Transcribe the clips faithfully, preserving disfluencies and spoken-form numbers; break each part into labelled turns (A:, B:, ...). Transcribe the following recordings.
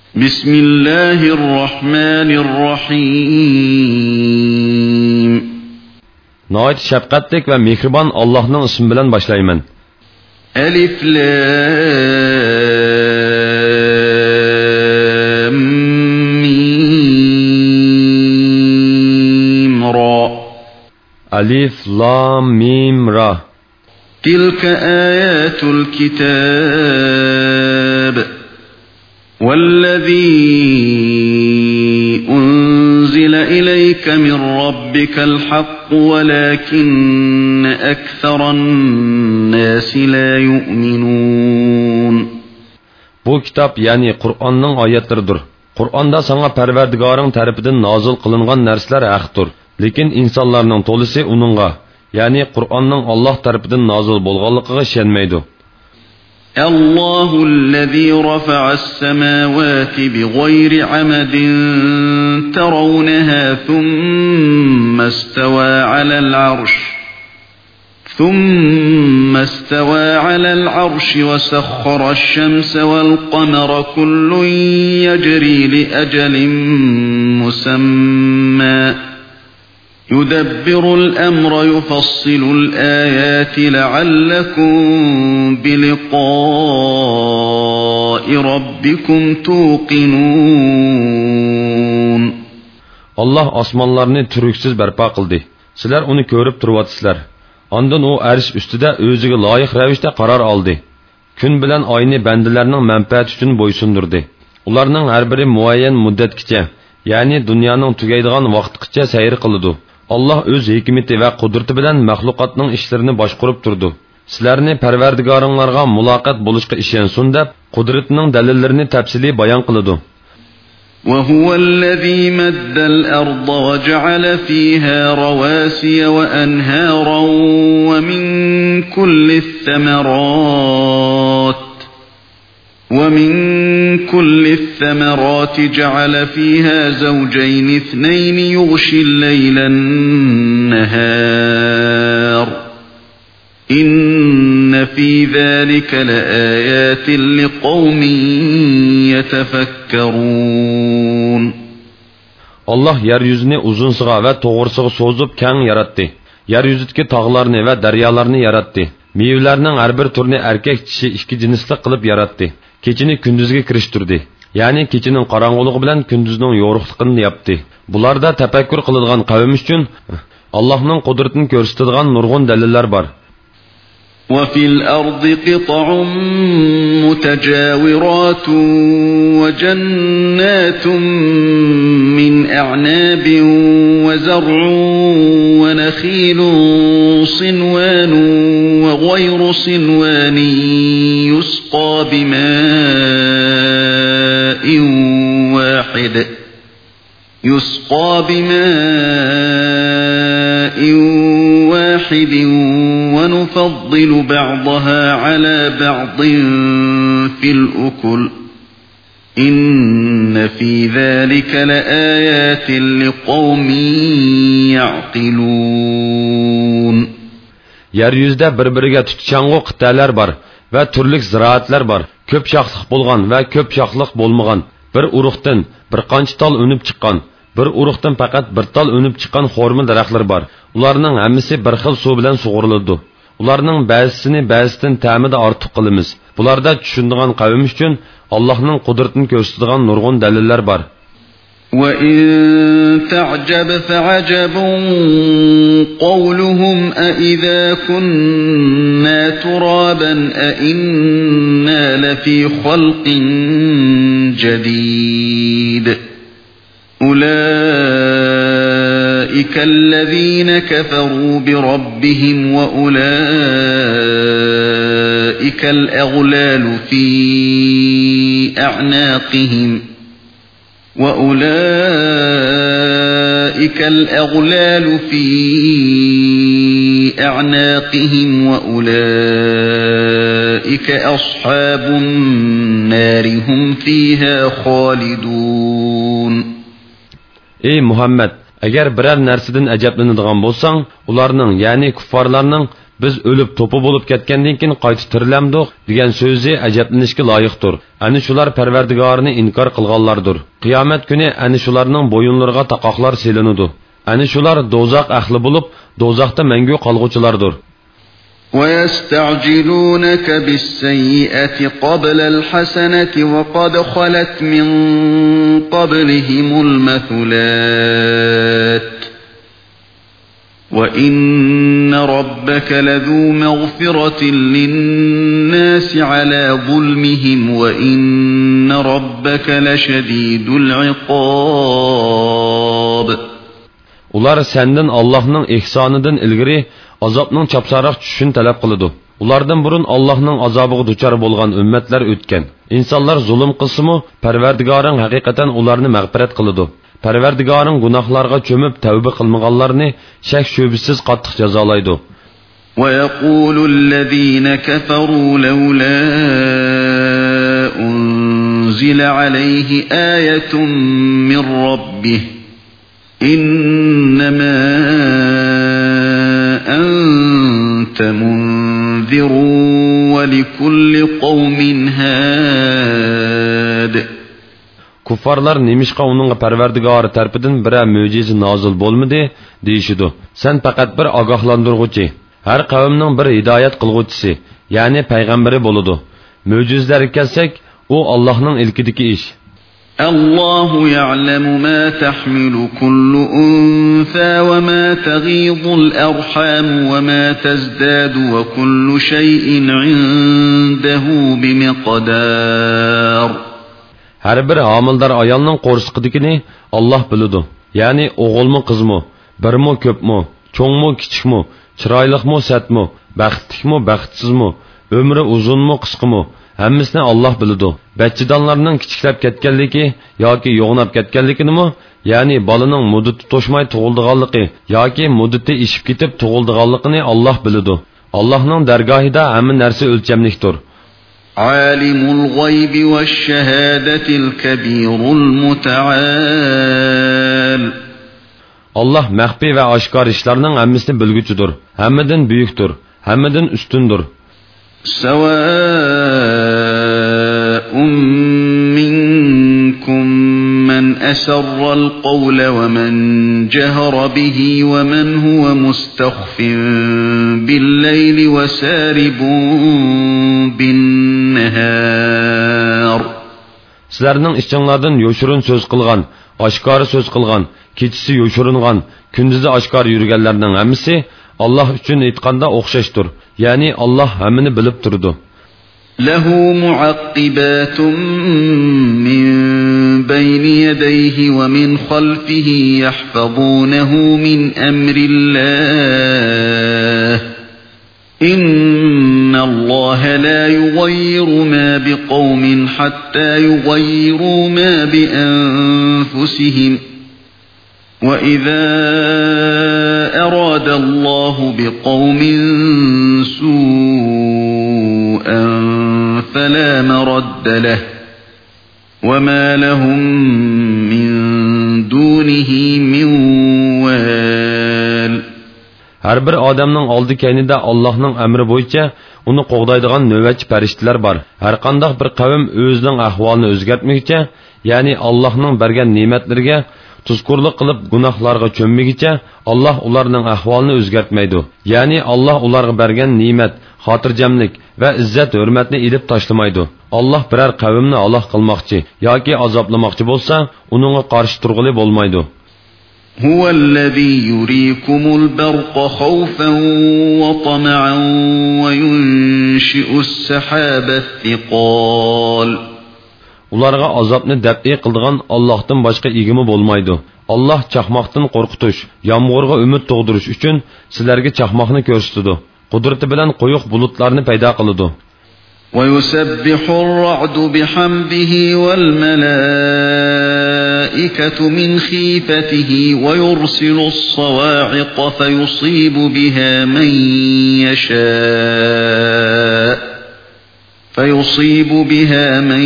A: بسم الله الرحمن الرحيم.
B: نهايت شفقتlik ve mehriban Allah'ın ismi bilen başlayman.
A: Elif lam mim ra.
B: Alif lam mim ra.
A: Tilka ayatul kitab. والذي أنزل إليك من ربك الحق ولكن أكثر الناس لا يؤمنون.
B: Bu kitap yani Kur'an'ın ayetleridir. Kur'an'da sana Perverdigarın tarafından nazil kılıngan nersler haktır. Lekin insanların tolisi onunla, yani Kur'an'ın Allah tarafından nazil bolğanlıqıga şenmeydi.
A: الله الذي رفع السماوات بغير عمد ترونها ثم استوى على العرش ثم استوى على العرش وسخر الشمس والقمر كل يجري لأجل مسمى يدبر الأمر يفصل الآيات لعلكم بلقاء ربكم توقنون.
B: Allah osmonlarni turuksiz barpo qildi. Sizlar uni ko'rib turibsizlar. Ondan u arsh ustida o'ziga loyiq ravishda qaror oldi. Kun bilan oyni bandalarning manfaati uchun bo'ysundirdi. Ularning har biri muayyan muddatgacha, ya'ni dunyoning tugaydigan vaqtgacha sayr qiladi. Allah öz hikmeti ve kudreti bilen mahlukatның işlerini başkurup durdu. Sizlerni Perverdigarınlarga mulaqat buluşqa işensun deb, kudretinin delillerini tepsili bayan kılıdı.
A: وَهُوَ الَّذِي مَدَّ الْأَرْضَ وَجَعَلَ فِيهَا رَوَاسِيَ وَأَنْهَارًا وَمِنْ كُلِّ الثَّمَرَاتِ وَمِنْ كُلِّ الثَّمَرَاتِ جَعَلَ فِيهَا زَوْجَيْنِ اثْنَيْنِ يُغْشِي اللَّيْلَ النَّهَارَ إِنَّ فِي ذَلِكَ لَآيَاتٍ لِقَوْمٍ يَتَفَكَّرُونَ.
B: Allah yeryüzünü uzunsuğa ve toğırsuğa sozup keng yarattı. Yeryüzüdeki tağlarını ve deryalarını yarattı. Meyvelerinin her bir türünü erkek dişi iki cinsli kılıp yarattı. Keçini kündüzge kiriştirdi. Yani keçinin qarangılığı bilen kündüzünün yoruqlıqını yaptı. Bularda tefekkür kılıngan kavim üçün Allah'ın kudretini gösterdiğin nurgun deliller var.
A: وَفِي الْأَرْضِ قِطَعٌ مُتَجَاوِرَاتٌ وَجَنَّاتٌ مِّنْ أَعْنَابٍ وَزَرْعٌ وَنَخِيلٌ صِنْوَانٌ وَغَيْرُ صِنْوَانٍ يُسْقَى بِمَاءٍ وَاحِدٍ يُسْقَى بِمَاءٍ واحد ونفضل بعضها على بعض في الأكل إن في ذلك لآيات لقوم يعقلون.
B: Yeryüzde birbiriga tutuşanğı qit'alar var ve türlük ziraatlar var. Köp şaxlıq bolğan ve köp şaxlıq bolmagan. Bir uruqdan bir qancha tal önüp chiqqan. Bir uruqdan faqat bir tal önüp chiqqan xorma daraxtlar var. Ularning hammasi bir xil suv bilan sug'uriladi. Ularning ba'zisini ba'zisidan ta'mida ortiq qilamiz. Bularda tushunadigan qavm uchun Allohning qudratini ko'rsatadigan nurg'un dalillar bor.
A: وَإِن تَعْجَبْ فَعَجَبٌ قَوْلُهُمْ أَإِذَا كُنَّا تُرَابًا أَإِنَّا لَفِي خَلْقٍ جَدِيدٍ أُولَئِكَ الَّذِينَ كَفَرُوا بِرَبِّهِمْ وَأُولَئِكَ الْأَغْلَالُ فِي أَعْنَاقِهِمْ وَأُولَئِكَ الْأَغْلَالُ فِي أَعْنَاقِهِمْ وَأُولَئِكَ أَصْحَابُ النَّارِ هُمْ فِيهَا خَالِدُونَ.
B: Ey Muhammed, agar biror narsadan ajablanadigan bo'lsang, ularning, ya'ni kuffarlarning biz o'lib to'pi bo'lib ketgandan keyin qayta tirilamdiq degan so'zi ajablanishga loyiqdir. Ani shular Parvardigorini inkor qilganlardir. Qiyomat kuni ani shularning bo'yinlariga taqoqlar selinadi. Ani shular do'zax ahli bo'lib, do'zaxda mangu qolg'uvchilardir.
A: وَيَسْتَعْجِلُونَكَ بِالسَّيِّئَةِ قَبْلَ الْحَسَنَةِ وَقَدْ خَلَتْ مِنْ قَبْلِهِمُ الْمَثُلَاتُ وَإِنَّ رَبَّكَ لَذُو مَغْفِرَةٍ لِلنَّاسِ عَلَى ظُلْمِهِمْ وَإِنَّ رَبَّكَ لَشَدِيدُ الْعِقَابِ.
B: Ular senden Allah'ның ihsanıdan ilgiri azabның çapsaraq düşüşünü talep qılıdı. Ulardan burun Allah'ның azabıga duçar bolgan ümmetler ötken. İnsanlar zulüm qılsımı, Parvardigarın haqiqatan ularını mağfiret qılıdı. Parvardigarın günahlarga çömüp tövbe qılmağanlarını şək şübhisiz qattiq jazalaydı.
A: وَيَقُولُ الَّذِينَ كَفَرُوا لَوْلَا أُنْزِلَ عَلَيْهِ آيَةٌ مِّنْ رَبِّهِ إِنَّمَا أَنْتَ مُنْذِرٌ وَلِكُلِّ قَوْمٍ هَادٍ.
B: Kuffarlar nemişqa onun Parvardigari tarpidan bir möjize nazil bolmadi deyişidi. Sen faqat bir agahlandırğuchi, her qavmning bir hidoyat qilguvchisi, ya'ni payg'ambari bo'ladi. Möjizelar kelsak, u Allohning ilkidagi ish.
A: الله يعلم ما تحمل كل أنثى وما تغيض الأرحام وما تزداد وكل شيء عنده بمقدار.
B: Her bir hamildar ayolning qo'rsqidikini Alloh biladi. Ya'ni o'g'ilmi qizmi, birmi ko'pmi, cho'ngmi kichikmi, chiroyliqmi satmi, baxtlikmi baxtsizmi, umri uzunmi qisqami, hammasini Alloh biladi. Bachchidonlarning kichiklab ketganligi yoki yo'g'nab ketganligini, ya'ni bolaning muddati to'shmay tug'ildiganligi yoki muddati ishib ketib tug'ildiganligini Alloh biladi. Allohning dargohida hamma narsa o'lchamlikdir.
A: عالم الغيب والشهادة الكبير المتعال.
B: Allah məxfi və aşkar işlərinin hamısını bilgücüdür. Hammadan büyüktür, hammadan üstündür.
A: سواء منكم من أسر القول ومن جهر به ومن هو مستخف بالليل وسارب بالنهار.
B: Sizlərinin işçilərdən yoşurun söz qılğan, aşkarı söz qılğan, keçisi yoşurunğan, gündüzü aşkar yürügənlərinin hamısı Allah üçün etqanda oxşaşdır. Yani Allah həmini bilib durdu.
A: له معقبات من بين يديه ومن خلفه يحفظونه من أمر الله إن الله لا يغير ما بقوم حتى يغيروا ما بأنفسهم وَإِذَا أَرَادَ اللَّهُ بِقَوْمٍ سُوءًا فَلَا مَرَدَّ لَهُ وَمَا لَهُم مِّن دُونِهِ مِن وَالٍ.
B: Her bir adamның aldı keynida Allah'ның əmri boyunca onu qoğdaydigan növbətçi pəriştilər var. Her qandaq bir qavm özünün ahvalını özgərtməkcə, yani Allah'ның bergen nimetlerine tuzkurluq qilib gunohlarga cho'mmigicha Allah ularning ahvolini o'zgartmaydi. Ya'ni Allah ularga bergan ne'mat, xotirjamlik va izzat hurmatni ilib tashlamaydi. Allah biror qavmni aloq qilmoqchi yoki azoblamoqchi bo'lsa, uningga qarshi turg'ili bo'lmaydi.
A: هو الذي يريكم البرق خوفا وطمعا وينشئ السحاب الثقال.
B: Ularga azobni dab'i qildigan Allohdan boshqa egimi bo'lmaydi. Allah chaqmoqdan qo'rqitish, yomg'irga umid tug'dirish uchun sizlarga chaqmoqni ko'rsatdi. Qudrati bilan qo'yiq bulutlarni paydo qiladi.
A: وَيُسَبِّحُ الرَّعْدُ بِحَمْدِهِ وَالْمَلَائِكَةُ مِنْ خِيفَتِهِ وَيُرْسِلُ الصَّوَاعِقَ فَيُصِيبُ بِهَا مَن يَشَاءُ فَيُصِيبُ بِهَا مَن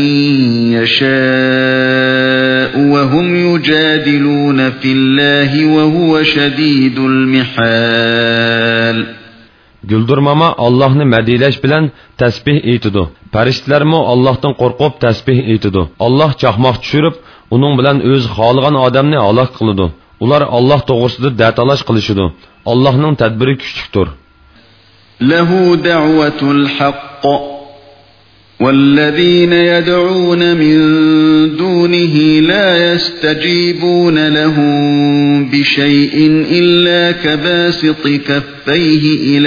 A: يَشَاءُ وَهُمْ يُجَادِلُونَ فِي اللَّهِ وَهُوَ شَدِيدُ الْمِحَالِ.
B: Güldürmama Allah'ını mədiyləş bilən təsbih eytidu. Pəriştlərmi Allah'tan qorqub təsbih eytidu. Allah çaqmaq düşürüb, onun bilən öz xalığan adamni halak qılıdı. Ular Allah doğrusida dətalaş qılışıdı. Allah'ның tədbiri küçüktür.
A: Ləhu da'vatul haqq. والذين يدعون من دونه لا يستجيبون لهم بشيء إلا كباسط كفيه إلى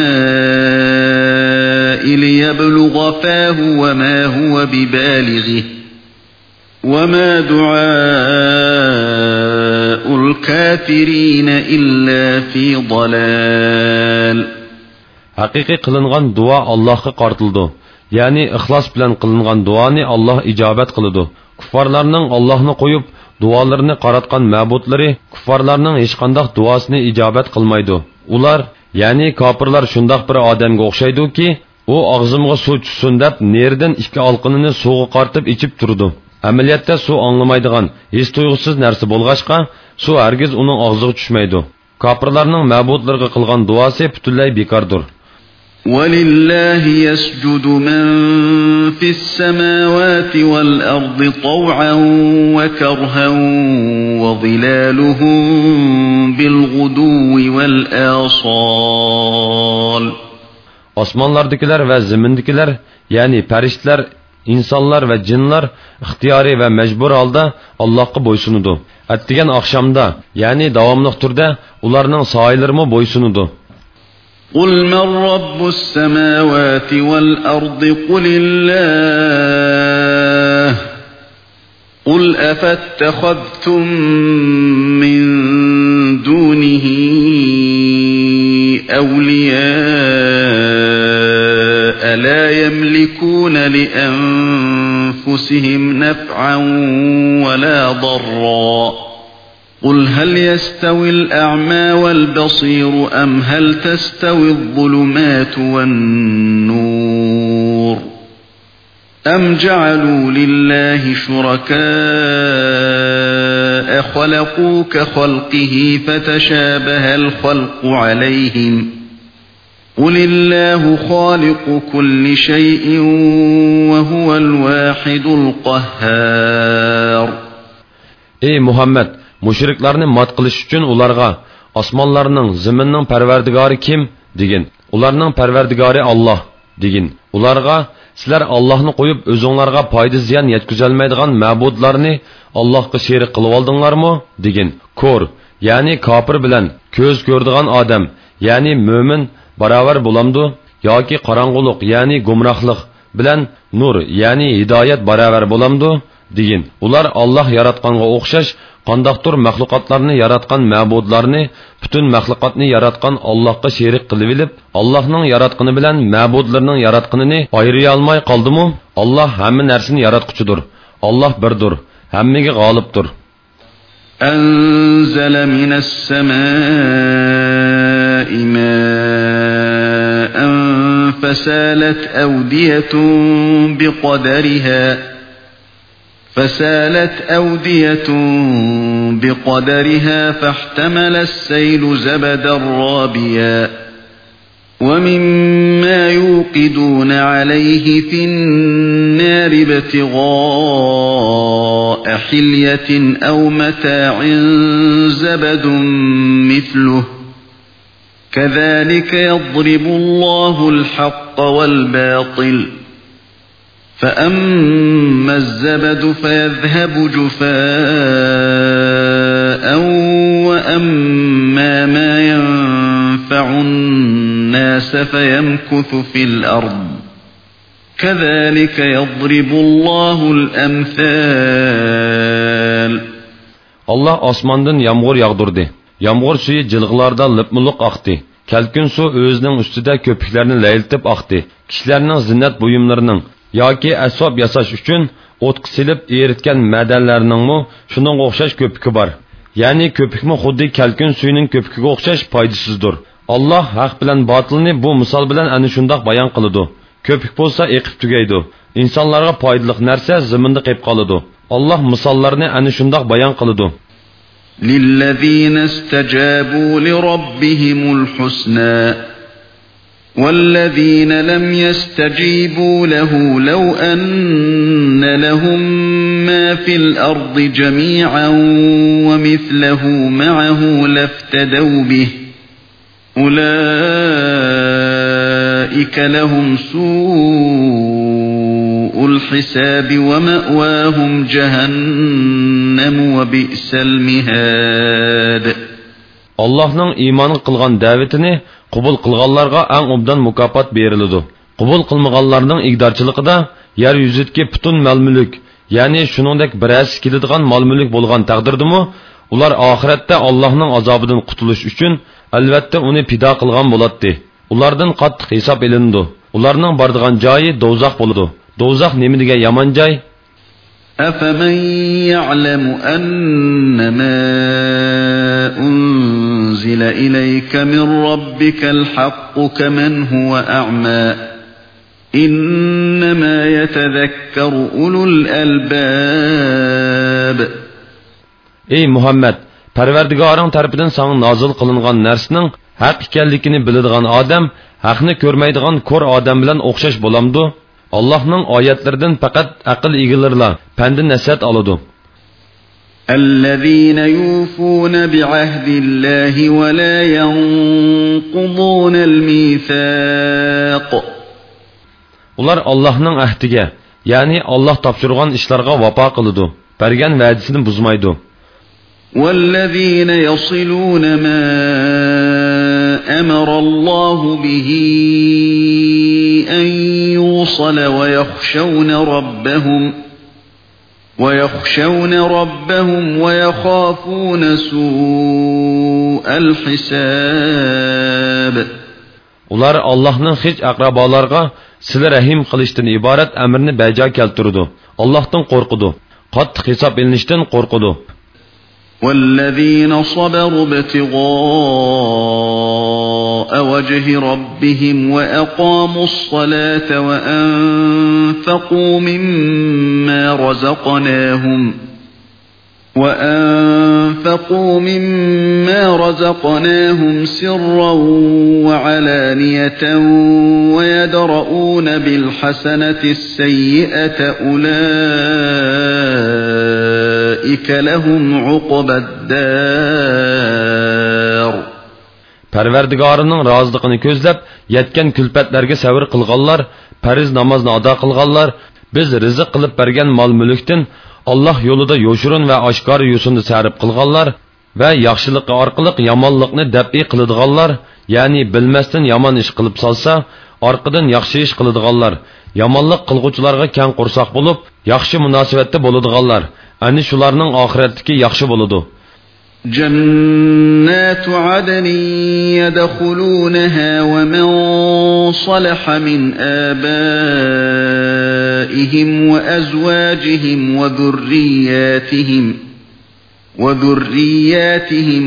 A: الماء ليبلغ فاه وما هو ببالغه وما دعاء الكافرين إلا في ضلال.
B: Haqiqiy qilingan dua Allah'a qartıldı. Yani ixlas bilan qilingan duani Allah ijobat qiladi. Kuffarlarning Allohni qo'yib duolarini qaratgan ma'budlari kuffarlarning hech qanday duosini ijobat qilmaydi. Ular, yani kofirlar shundoq bir odamga o'xshaydi-ki, u og'zimga suv tushsin deb nerdan ikki olqinini suvga qartib ichib turdi. Amaliyotda suv anglamaydigan, his tuyg'usiz narsa bo'lg'achqa, suv hargiz uning og'ziga tushmaydi. Kofirlarning ma'budlarga qilgan duosi butunlay bekordir.
A: وَلِلَّهِ يَسْجُدُ مَنْ فِي السَّمَاوَاتِ وَالْأَرْضِ طَوْعًا وَكَرْهًا وَظِلَالُهُمْ بِالْغُدُوِّ وَالْآصَالِ.
B: Osmanlardakilar va zamindakilar, yani farishtalar, insonlar va jinlar ixtiyoriy va majbur holda Allohga bo'ysunudu. Atdigan oqshomda, yani davomli turda ularning soyillarimi bo'ysunudu.
A: قُلْ مَنْ رَبُّ السَّمَاوَاتِ وَالْأَرْضِ قُلِ اللَّهُ قُلْ أَفَاتَّخَذْتُمْ مِنْ دُونِهِ أَوْلِيَاءَ لَا يَمْلِكُونَ لِأَنفُسِهِمْ نَفْعًا وَلَا ضَرًّا قُلْ هَلْ يَسْتَوِي الْأَعْمَى وَالْبَصِيرُ أَمْ هَلْ تَسْتَوِي الظُّلُمَاتُ وَالنُّورُ أَمْ جَعَلُوا لِلَّهِ شُرَكَاءَ خَلَقُوا كَخَلْقِهِ فَتَشَابَهَ الْخَلْقُ عَلَيْهِمْ قُلِ اللَّهُ خَالِقُ كُلِّ شَيْءٍ وَهُوَ الْوَاحِدُ الْقَهَّارُ.
B: Ey Muhammed! Müşriklarni mat qilish uchun ularga osmonlarning, zaminning parvardigori kim degin. Ularning parvardigori Allah degin. Ularga sizlar Allohni qo'yib o'zinglarga foyda ziyon yetkazolmaydigan ma'budlarni Allohga sherik qilib oldinglarmi degin. Ko'r, ya'ni kofir bilan ko'z ko'rdigan odam, ya'ni mo'min barobar bo'lamdi yoki qorong'ulik, ya'ni gumrohlik bilan nur, ya'ni hidoyat barobar bo'lamdi degin. Ular Allah yaratganga o'xshash qandaqdir maxluqotlarni yaratgan ma'budlarni butun maxluqotni yaratgan Allohga sherik qilib olib, Allohning yaratqini bilan ma'budlarning yaratqinini ayriya olmay qoldimi? Allah hamma narsani yaratquchidir. Allah birdir, hammaga g'olibdir.
A: Anzala minas samaa'i ma'an fasalat awdiyatun biqadariha فسالت أودية بقدرها فاحتمل السيل زبدا رابيا ومما يوقدون عليه في النار ابتغاء حلية أو متاع زبد مثله كذلك يضرب الله الحق والباطل فأما الزبد فيذهب جفاء وأما ما ينفع الناس فيمكث في الأرض كذلك يضرب الله الأمثال.
B: Allah osmondan yağmur yağdırdı. Yağmur suyu jilg'larda lipmiliq aqdi. Kalkun su o'zining ustida ko'piklarni laylitib aqdi. Kishilarning zinnat buyumlarining yoki asob yasash uchun o'tqa silib eritgan madanlarningmi shuningga o'xshash ko'piki bor. Ya'ni ko'pikmi xuddi kalkun suyining ko'pikiga o'xshash foydasizdir. Alloh haq bilan botilni bu misol bilan ana shundoq bayon qiladi. Ko'pik bo'lsa eqib tugaydi. İnsanlarga foydali narsa zaminda qolib qoladi. Alloh misollarni ana shundoq bayon qiladi.
A: لِلَّذِينَ اسْتَجَابُوا لِرَبِّهِمُ الْحُسْنَى والذين لم يستجيبوا له لو أن لهم ما في الأرض جميعا ومثله معه لافتدوا به أولئك لهم سوء الحساب ومأواهم جهنم وبئس المهاد.
B: Allah'ның imanı qılğan dəvətini qubul qılğanlarga ən obdan mükafat berilidi. Qubul qılmağanlarning igdarçılıqida yer yüzüdəki bütün mal-mülk, yani şuningdek birəs keladigan mal-mülk bolğan taqdirdimi, ular oxiratda Allohning azobidan qutulish uchun albatta uni pido qilgan bo'ladi. Ulardan qattiq hisob elindi. Ularning boradigan joyi do'zax bo'ladi. Do'zax nima degan yomon joy?
A: أفمن يعلم أنما أنزل إليك من ربك الحق كمن هو أعمى إنما يتذكر أولو الألباب.
B: Ey Muhammed, Parvardigarın tarafından sana nazil kılıngan narsaning haq ekanligini biladigan odam haqni ko'rmaydigan ko'r odam bilan o'xshash bo'lamdi. Allah'ның ayetlerinden fakat akıl ilgilerle pendi nasihat alıdı.
A: الذين يوفون بعهد الله ولا ينقضون الميثاق.
B: Ular Allah'ның ahdiga, yani Allah tapşırgan işlerge vapa kılıdı. Bergen vədisini buzmaydı.
A: والذين يصلون ما أمر الله به أن يوصل ويخشون ربهم ويخشون ربهم ويخافون سوء الحساب.
B: Ular Allah'ның hiç akrabalarga sile rahim qilishdan ibaret emrini beca keltirdi. Allah'tan korkudu. Qattiq hesap elinishdan korkudu.
A: والذين صبروا ابتغاء وجه ربهم وأقاموا الصلاة وأنفقوا مما رزقناهم وأنفقوا مما رزقناهم سرا وعلانية ويدرؤون بالحسنة السيئة أولئك لهم عقبى الدار.
B: Parvardigorning roziliqini ko'zlab yetgan kulfatlarga sabr qilganlar, fariz namozni ado qilganlar, biz rizq qilib bergan mol-mulkdan Allah yo'lida yo'shurun va oshkor yo'sinni sarf qilganlar va yaxshilik orqali yomonlikni dab'i qiladiganlar, ya'ni bilmasdan yomon ish qilib solsa, orqadan yaxshi ish qiladiganlar, yomonlik qilguvchilarga keng qursoq bo'lib, yaxshi munosabatda bo'ladiganlar, ana shularning oxiratdagi yaxshi bo'ladi.
A: جنات عدن يدخلونها ومن صلح من آبائهم وأزواجهم وذرياتهم وذرياتهم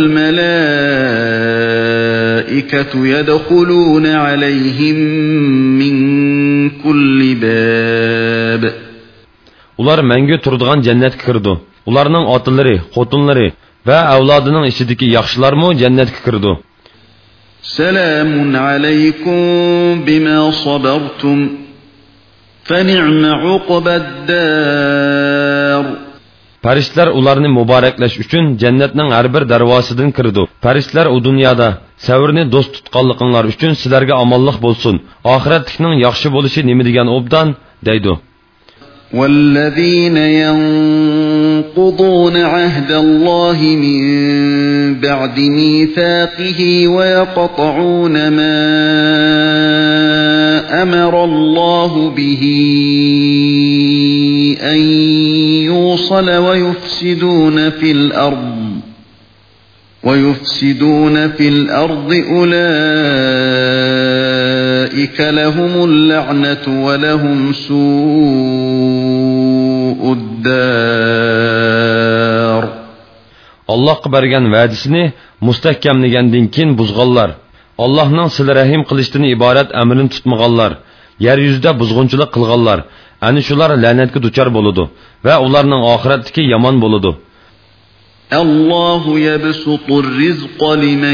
A: والملائكة يدخلون عليهم من كل باب.
B: Ular menge turadigan jannatga kirdi. Ularning otilari, xotinlari ve avlodының içindeki yaxshilarmı cennetke kirdi.
A: Selamun aleykum bima sabartum feni'me uqbaddar.
B: Farishtalar ularni muboraklash uchun jannatning har bir darvosidan kirdi. Farishtalar u dunyoda savrni do'st tutganliginglar uchun sizlarga omonlik bo'lsin. Oxiratlikning yaxshi bo'lishi nima degan obdan deydi.
A: والذين ينقضون عهد الله من بعد ميثاقه ويقطعون ما أمر الله به أن يوصل ويفسدون في الأرض ويفسدون في الأرض أولئك لهم اللعنة ولهم سوء الدار.
B: Allah'a bergen vədisini müstəhkəmləyəndən kin buzğanlar, Allah'ның silə rəhim qilishdən ibaret əmrini tutmağanlar, yeryüzüdə buzğunçuluq qılğanlar, ani şular lənətə duçar boludu və onlarning oxiratdagi yomon boludu.
A: الله يبسط الرزق لمن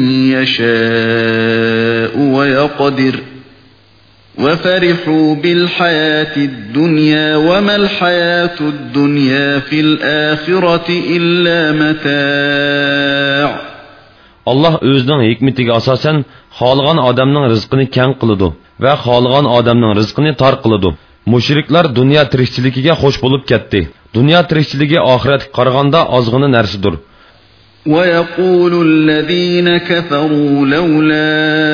A: يشاء ويقدر وفرحوا بالحياة الدنيا وما الحياة الدنيا في الآخرة إلا متاع.
B: Allah özünün hikmetiga asosan xohlagan odamning rizqini keng qiladi va xohlagan odamning rizqini tor qiladi. Mushriklar dunyo tirikchiligiga xo'sh bo'lib ketdi. Dunyo tirikchiligi oxiratga qaraganda ozg'ina narsadir.
A: ويقول الذين كفروا لولا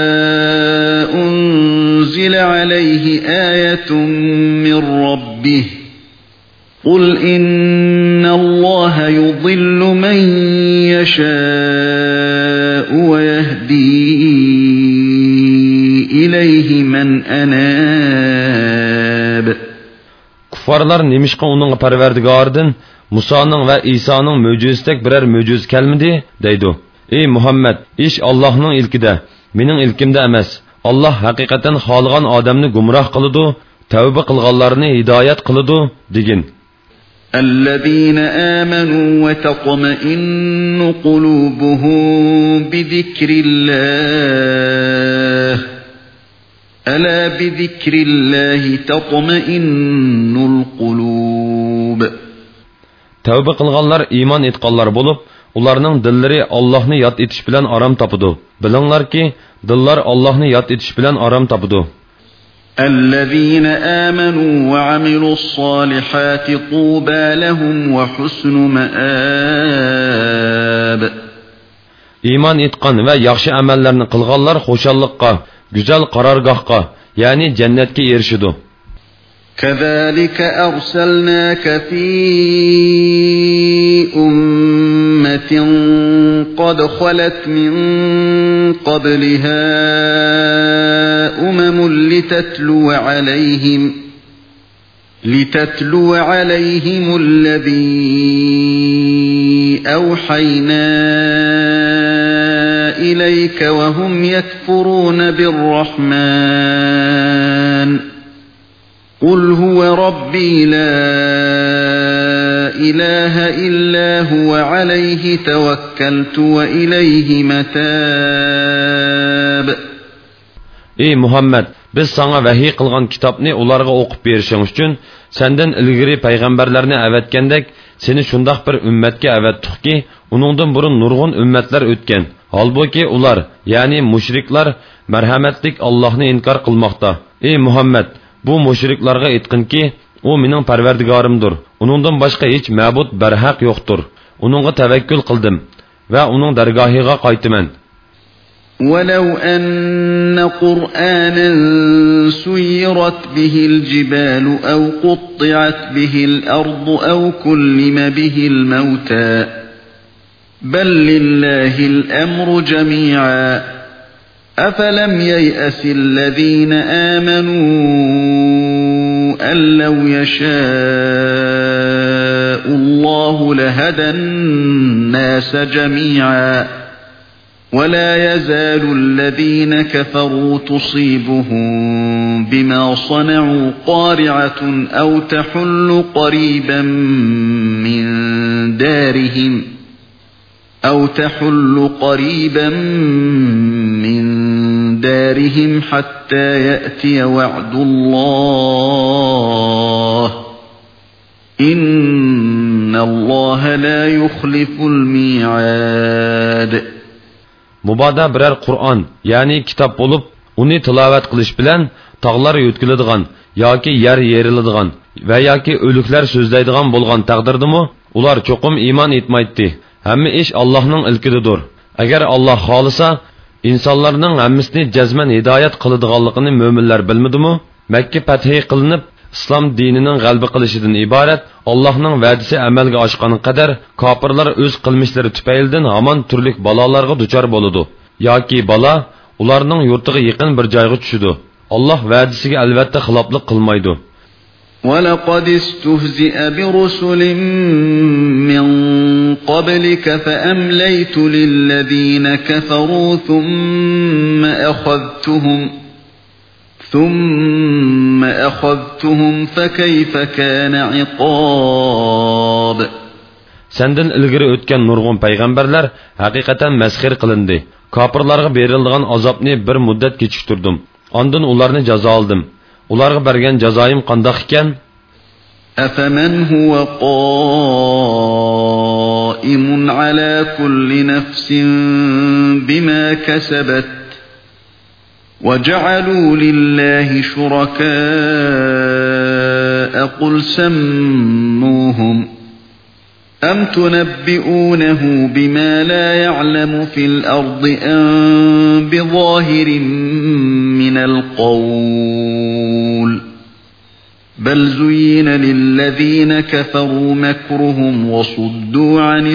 A: أنزل عليه آية من ربه قل إن الله يضل من يشاء ويهدي إليه من أناب.
B: Kuffarlar nemişqa onun parvardigoridan Musoning va Isoning mo'jizadek biror mo'jiz kelmidi deydi. Ey Muhammad, ish Allohning ilkida, mening ilkimda emas. Alloh haqiqatan xohlagan odamni gumroh qiladi, tavba qilganlarni hidoyat qiladi degin.
A: الذين آمنوا وتطمئن قلوبهم بذكر الله ألا بذكر الله تطمئن القلوب.
B: Tavba qilganlar iymon etganlar bo'lib, ularning dillari Allohni yod etish bilan orom topadi. Bilinglarki, dillar Allohni yod etish bilan orom topadi.
A: الذين آمنوا وعملوا الصالحات طوبى لهم وحسن مآب.
B: İman etgan ve yaxshi amallarni qilganlar xo'shalliqqa, güzel qarorgohga, ya'ni jannatga erishadi.
A: كذلك أرسلناك في أمة قد خلت من قبلها أمم لتتلو عليهم لتتلو عليهم الذي أوحينا إليك وهم يكفرون بالرحمن قل هو ربي لا إله إلا هو عليه توكلت وإليه متاب.
B: Ey Muhammed, biz sana vahiy qilgan kitobni ularga o'qib berishing uchun sendan ilgari payg'ambarlarni avatgandek seni shundoq bir ummatga avatdikki, uningdan burun nurg'un ummatlar o'tgan. Holbuki ular, ya'ni mushriklar marhamatlik Allohni inkor qilmoqda. Ey Muhammed, bu mushriklarga aytqinki, u mening parvardigorimdir. Uningdan boshqa hech ma'bud barhaq yo'qdir. Uningga tavakkul qildim va uning dargohiga qaytaman.
A: ولو أن قرآنا سيرت به الجبال أو قطعت به الأرض أو كلم به الموتى بل لله الأمر جميعا أفلم ييأس الذين آمنوا أن لو يشاء الله لهدى الناس جميعا ولا يزال الذين كفروا تصيبهم بما صنعوا قارعة أو تحل قريبا من دارهم أو تحل قريبا من دارهم حتى يأتي وعد الله إن الله لا يخلف الميعاد.
B: Mubada birer Qur'on, ya'ni kitob bo'lib, uni tilovat qilish bilan tog'lar yo'tkiladigan yoki yer yeriladigan va yoki o'liklar so'zlaydigan bo'lgan taqdirdimi, ular cho'qim iymon etmaydi. Hamma ish Allohning ilkididir. Agar Alloh xolisa, insonlarning hammasini jazman hidoyat qiladiganligini mo'minlar bilmadimi? Makka fathi qilinib, islom dinining g'alaba qilishidan iborat Allohning va'dasi amalga oshgani qadar kofirlar o'z qilmishlari tufaylidan hamon turli balolarga duchor bo'ladi yoki balo ularning yurtiga yaqin bir joyga tushadi. Alloh va'dasiga albatta xiloflik qilmaydi.
A: وَلَقَدِ اسْتُهْزِئَ بِرُسُلٍ مِّن قَبْلِكَ فَأَمْلَيْتُ لِلَّذِينَ كَفَرُوا ثُمَّ أَخَذْتُهُمْ ثُمَّ أَخَذْتُهُمْ فَكَيْفَ كَانَ عِقَابِ.
B: Senden ilgiri o'tgan nurg'un payg'ambarlar haqiqatan masxir qilindi. Kofirlarga berilgan azobni bir muddat kechiktirdim. Ondan ularni jazo oldim. Ularga bergan jazoim qandoq ekan?
A: أفمن هو قائم على كل نفس بما كسبت وجعلوا لله شركاء قل سموهم أم تنبئونه بما لا يعلم في الأرض أم بظاهر من القول بل زين للذين كفروا مكرهم وصدوا عن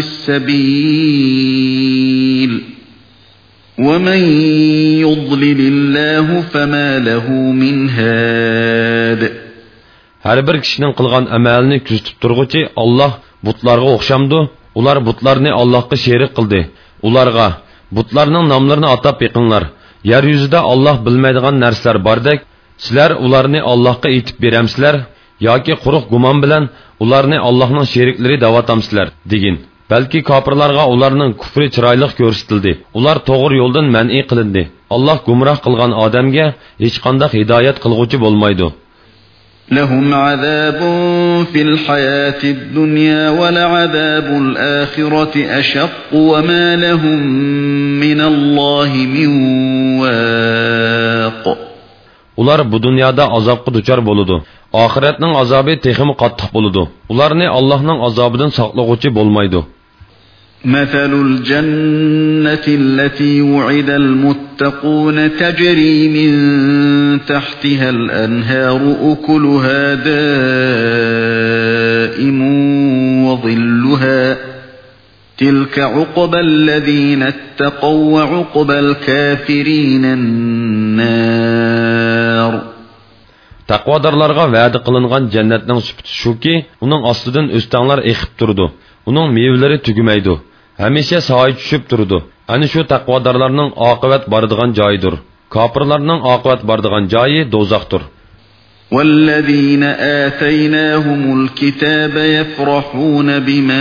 A: السبيل ومن يضلل الله فما له من هاد.
B: Her bir kişinin qilgan amalini kuzatib turguchi Allah butlarga o'xshamdi. Ular butlarni Allohga sherik qildi. Ularga butlarning nomlarini atab yiqinglar. Yer yuzida Allah bilmaydigan narsalar bordek, sizlar ularni Allohga aytib beramsizlar yoki quruq gumon bilan ularni Allohning sheriklari da'vatamsizlar degin. Balki kofirlarga ularning kufri chiroyli ko'rsatildi. Ular to'g'ri yo'ldan man'i qilindi. Alloh gumroh qilgan odamga hech qanday hidoyat qilguvchi bo'lmaydi.
A: لهم عذاب في الحياة الدنيا ولعذاب الآخرة أشق وما لهم من الله من واق.
B: Ular bu dünyada azabqa duchor bo'ladi. Oxiratning azobi texmi qattiq bo'ladi. Ularni Allohning azobidan saqlag'uvchi bo'lmaydi.
A: مثل الجنة التي وعد المتقون تجري من تحتها الأنهار أكلها دائم وظلها تلك عقبى الذين اتقوا وعقبى الكافرين النار.
B: Taqvodorlarga va'da qilingan jannatning sifati shuki, uning ostidan o'stanglar eqib turdi. Uning mevalari tugumaydi. Hamisha soy tushib turdi. Ana shu taqvodorlarning oqibat boradigan joyidir. Kofirlarning oqibat boradigan joyi do'zaxdir.
A: والذين آتيناهم الكتاب يفرحون بما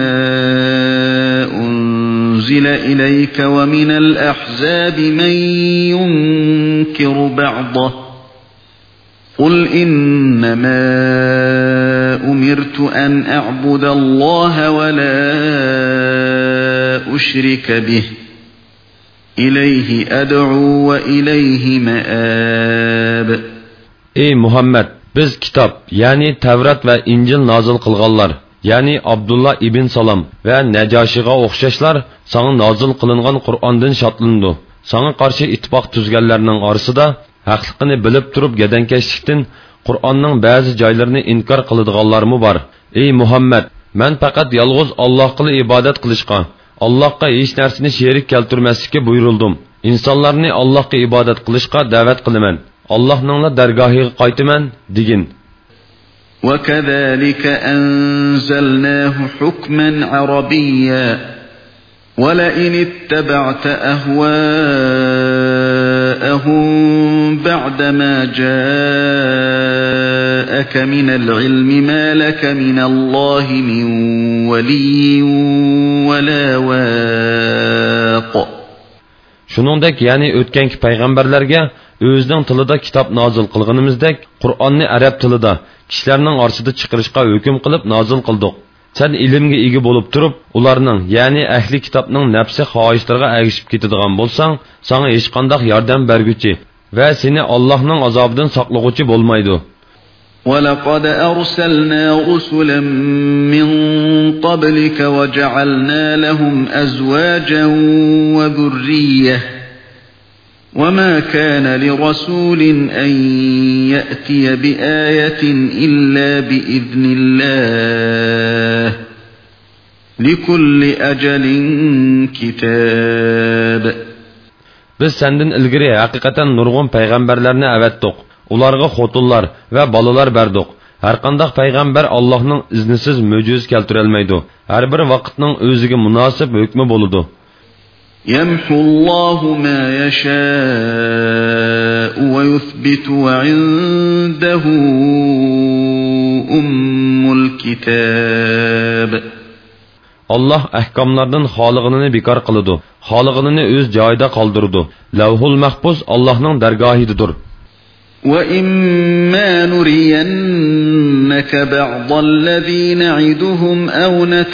A: أنزل إليك ومن الأحزاب من ينكر بعضه قل إنما أمرت أن أعبد الله ولا أشرك به إليه أدعو وإليه مآب.
B: Ey Muhammed, biz kitap, yani Tevrat ve İncil nazil kılganlar, yani Abdullah ibn Salam ve Necashiga o'xshashlar sana nazil qilingan Qur'ondan şatlandı. Sana qarşı ittifoq tuzganlarning orasida haqliqini bilib turib gadankashlikdan Qur'onning ba'zi joylarini inkor qiladiganlarmi bor. Ey Muhammed, men faqat yolg'iz Allohga ibodat qilishga, Allohga hech narsani sherik keltirmaslikka buyurildim. İnsanlarni Allohga ibodat qilishga da'vat qilaman. Allah'nın dergahıga qaytaman degin.
A: وَكَذَلِكَ أَنزَلْنَاهُ حُكْمًا عَرَبِيًّا وَلَئِنِ اتَّبَعْتَ أَهْوَاءَهُمْ بَعْدَمَا جَاءَكَ مِنَ الْعِلْمِ مَا لَكَ مِنَ اللَّهِ مِنْ وَلِيٍّ وَلَا وَاقٍ.
B: Shuningdek, ya'ni o'tganki payg'ambarlarga o'zining tilida kitob nozil qilganimizdek, Qur'onni arab tilida kishilarning orasida chiqarishga hukm qilib nozil qildik. Sen ilmga ega bo'lib turib, ularning, ya'ni ahli kitobning nafsi xohishlariga ergishib ketadigan bo'lsang, sana hech qanday yordam berguchi va seni Allohning azobidan saqlag'uvchi bo'lmaydi.
A: وَلَقَدْ أَرْسَلْنَا رُسُلًا مِّن قَبْلِكَ وَجَعَلْنَا لَهُمْ أَزْوَاجًا وَذُرِّيَّةً وَمَا كَانَ لِرَسُولٍ أَن يَأْتِيَ بِآيَةٍ إِلَّا بِإِذْنِ اللَّهِ لِكُلِّ أَجَلٍ كِتَابٌ.
B: Biz senden ilgiri haqiqatan nurg'un payg'ambarlarni avatdik. Ularga xotinlar va bolalar berdik. Har qanday payg'ambar Allohning iznisiz mo'jiz keltirolmaydi. Har bir vaqtning o'ziga munosib hukmi bo'ladi.
A: يَمْحُو اللَّهُ مَا يَشَاءُ وَيُثْبِتُ وَعِندَهُ أُمُّ الْكِتَابِ.
B: Allah ahkamlardan xoliqini bekor qiladi, xoliqini o'z joyida qoldiradi. Lavhul mahfuz Allohning dargohidadir.
A: وَإِمَّا نُرِيَنَّكَ بَعْضَ الَّذِي نَعِدُهُمْ أَوْ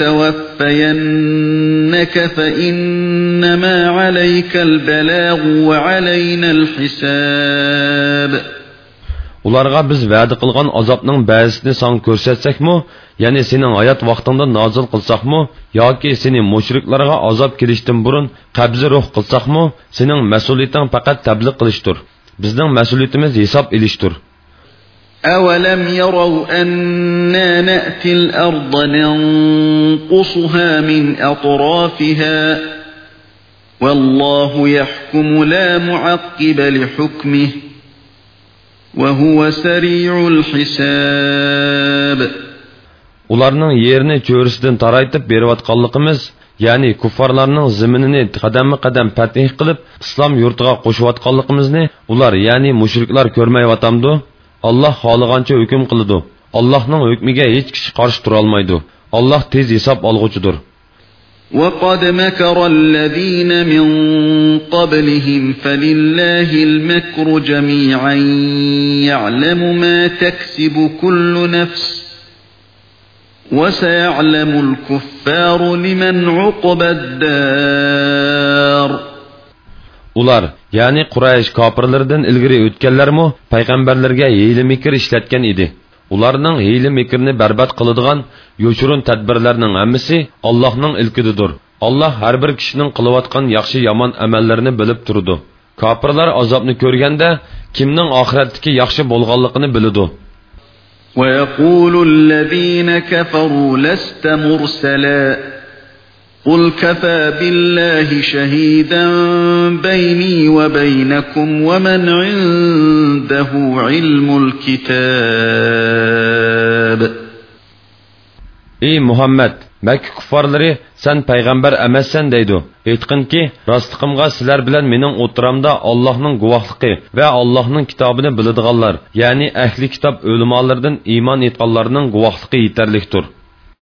A: نَتَوَفَّيَنَّكَ فَإِنَّمَا عَلَيْكَ الْبَلَاغُ وَعَلَيْنَا الْحِسَابُ.
B: Ularga biz va'da qilgan azobning ba'zisini san ko'rsatsakmi, ya'ni sening hayot vaqtingda nozil qilsaqmi, yoki seni mushriklarga azob kelishdan burun qabzi ruh qilsaqmi, sening mas'uliyating faqat tabliq qilishdir. Bizning mas'uliyatimiz hisob ilishdir.
A: أَوَلَمْ يَرَوْا أَنَّا نَأْتِي الْأَرْضَ نَنقُصُهَا مِنْ أَطْرَافِهَا وَاللَّهُ يَحْكُمُ لَا مُعَقِّبَ لِحُكْمِهِ وَهُوَ سَرِيعُ الْحِسَابِ.
B: Ularning yerini cho'risidan taraytib berayotganligimiz, ya'ni kuffarlarning zaminini qadam-qadam fatih qilib islom yurtiga qo'shayotganligimizni ular, ya'ni mushriklar ko'rmayotgandu. Allah xohlagancha hukm qiladi. Allohning hukmiga hech kishi qarshi tura olmaydi. Allah tez hisob olg'uchidir.
A: وَقَدْ مَكَرَ الَّذِينَ مِنْ قَبْلِهِمْ فَلِلَّهِ الْمَكْرُ جَمِيعًا يَعْلَمُ مَا تَكْسِبُ كُلُّ نَفْسٍ وَسَيَعْلَمُ الْكُفَّارُ لِمَنْ عُقْبَى الدَّارِ.
B: Ular, yani Quraysh kafirlardan ilgari o'tganlarmi payg'ambarlarga hiyla mikr ishlatgan edi. Ularning hiyla mikrini barbod qiladigan yo'shurun tadbirlarning hammasi Allohning ilkididir. Allah har bir kishining qilayotgan yaxshi yomon amallarini bilib turadi. Kafirlar azobni ko'rganda kimning oxiratdagi yaxshi bo'lganligini biladi.
A: وَيَقُولُ الَّذِينَ كَفَرُوا لَسْتَ مُرْسَلًا قُلْ كَفَى بِاللَّهِ شَهِيدًا بَيْنِي وَبَيْنَكُمْ وَمَنْ عِندَهُ عِلْمُ الْكِتَابِ.
B: Ey Muhammed, Mekke kuffarları sen peygamber emassan deydi. Aytqin ki, rastliqimga sizlar bilan mening o'tiramda Allohning guvohligi va Allohning kitobini biladiganlar, ya'ni ahli kitob o'limalaridan iymon etganlarning guvohligi yetarlikdir.